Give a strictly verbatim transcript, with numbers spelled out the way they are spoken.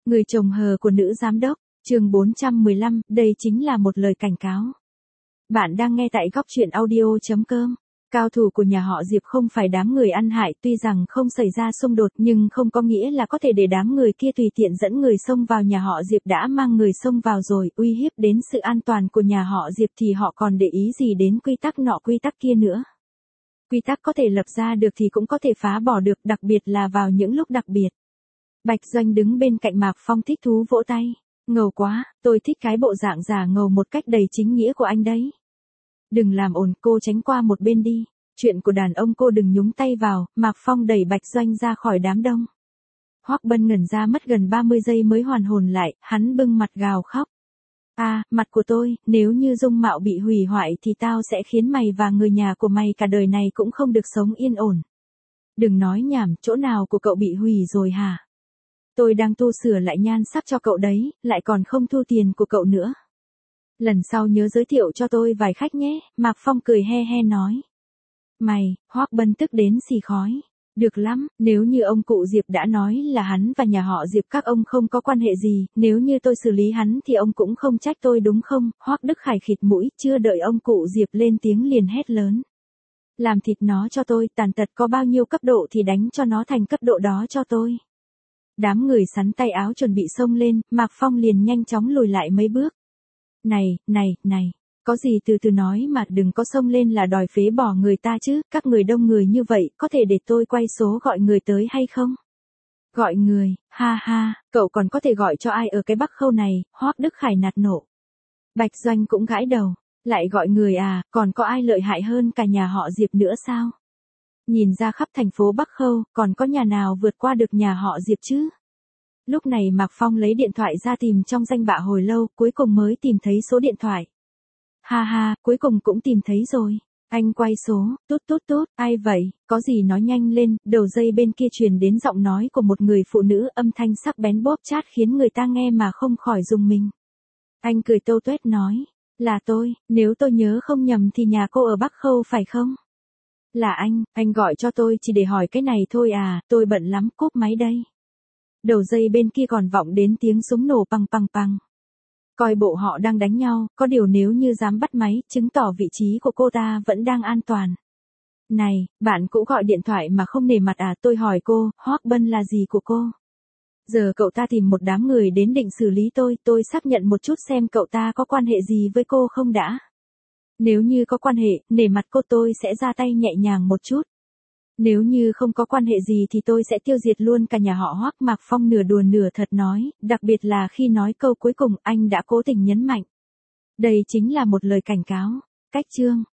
Người chồng hờ của nữ giám đốc, chương bốn trăm mười lăm, đây chính là một lời cảnh cáo. Bạn đang nghe tại góc truyện audio chấm com. Cao thủ của nhà họ Diệp không phải đám người ăn hại, tuy rằng không xảy ra xung đột nhưng không có nghĩa là có thể để đám người kia tùy tiện dẫn người xông vào nhà họ Diệp. Đã mang người xông vào rồi, uy hiếp đến sự an toàn của nhà họ Diệp thì họ còn để ý gì đến quy tắc nọ quy tắc kia nữa. Quy tắc có thể lập ra được thì cũng có thể phá bỏ được, đặc biệt là vào những lúc đặc biệt. Bạch Doanh đứng bên cạnh Mạc Phong thích thú vỗ tay. Ngầu quá, tôi thích cái bộ dạng giả ngầu một cách đầy chính nghĩa của anh đấy. Đừng làm ồn, cô tránh qua một bên đi. Chuyện của đàn ông cô đừng nhúng tay vào. Mạc Phong đẩy Bạch Doanh ra khỏi đám đông. Hoắc Bân ngẩn ra mất gần ba mươi giây mới hoàn hồn lại, hắn bưng mặt gào khóc. À, mặt của tôi, nếu như dung mạo bị hủy hoại thì tao sẽ khiến mày và người nhà của mày cả đời này cũng không được sống yên ổn. Đừng nói nhảm, chỗ nào của cậu bị hủy rồi hả? Tôi đang tu sửa lại nhan sắc cho cậu đấy, lại còn không thu tiền của cậu nữa. Lần sau nhớ giới thiệu cho tôi vài khách nhé, Mạc Phong cười he he nói. Mày, Hoắc Bân tức đến xì khói. Được lắm, nếu như ông cụ Diệp đã nói là hắn và nhà họ Diệp các ông không có quan hệ gì, nếu như tôi xử lý hắn thì ông cũng không trách tôi đúng không? Hoắc Đức Khải khịt mũi, chưa đợi ông cụ Diệp lên tiếng liền hét lớn. Làm thịt nó cho tôi, tàn tật có bao nhiêu cấp độ thì đánh cho nó thành cấp độ đó cho tôi. Đám người sắn tay áo chuẩn bị xông lên, Mạc Phong liền nhanh chóng lùi lại mấy bước. Này, này, này, có gì từ từ nói mà, đừng có xông lên là đòi phế bỏ người ta chứ, các người đông người như vậy, có thể để tôi quay số gọi người tới hay không? Gọi người, ha ha, cậu còn có thể gọi cho ai ở cái Bắc Khâu này? Hoắc Đức Khải nạt nộ. Bạch Doanh cũng gãi đầu, lại gọi người à, còn có ai lợi hại hơn cả nhà họ Diệp nữa sao? Nhìn ra khắp thành phố Bắc Khâu, còn có nhà nào vượt qua được nhà họ Diệp chứ? Lúc này Mạc Phong lấy điện thoại ra tìm trong danh bạ hồi lâu, cuối cùng mới tìm thấy số điện thoại. Ha ha, cuối cùng cũng tìm thấy rồi. Anh quay số, tút tút tút, ai vậy, có gì nói nhanh lên. Đầu dây bên kia truyền đến giọng nói của một người phụ nữ, âm thanh sắc bén bóp chát khiến người ta nghe mà không khỏi rùng mình. Anh cười tâu tuét nói, là tôi, nếu tôi nhớ không nhầm thì nhà cô ở Bắc Khâu phải không? Là anh, anh gọi cho tôi chỉ để hỏi cái này thôi à, tôi bận lắm, cúp máy đây. Đầu dây bên kia còn vọng đến tiếng súng nổ pằng pằng pằng. Coi bộ họ đang đánh nhau, có điều nếu như dám bắt máy, chứng tỏ vị trí của cô ta vẫn đang an toàn. Này, bạn cũng gọi điện thoại mà không nể mặt à, tôi hỏi cô, Hoắc Bân là gì của cô? Giờ cậu ta tìm một đám người đến định xử lý tôi, tôi xác nhận một chút xem cậu ta có quan hệ gì với cô không đã. Nếu như có quan hệ, nể mặt cô tôi sẽ ra tay nhẹ nhàng một chút. Nếu như không có quan hệ gì thì tôi sẽ tiêu diệt luôn cả nhà họ Hoắc. Mạc Phong nửa đùa nửa thật nói, đặc biệt là khi nói câu cuối cùng anh đã cố tình nhấn mạnh. Đây chính là một lời cảnh cáo. Cách chương.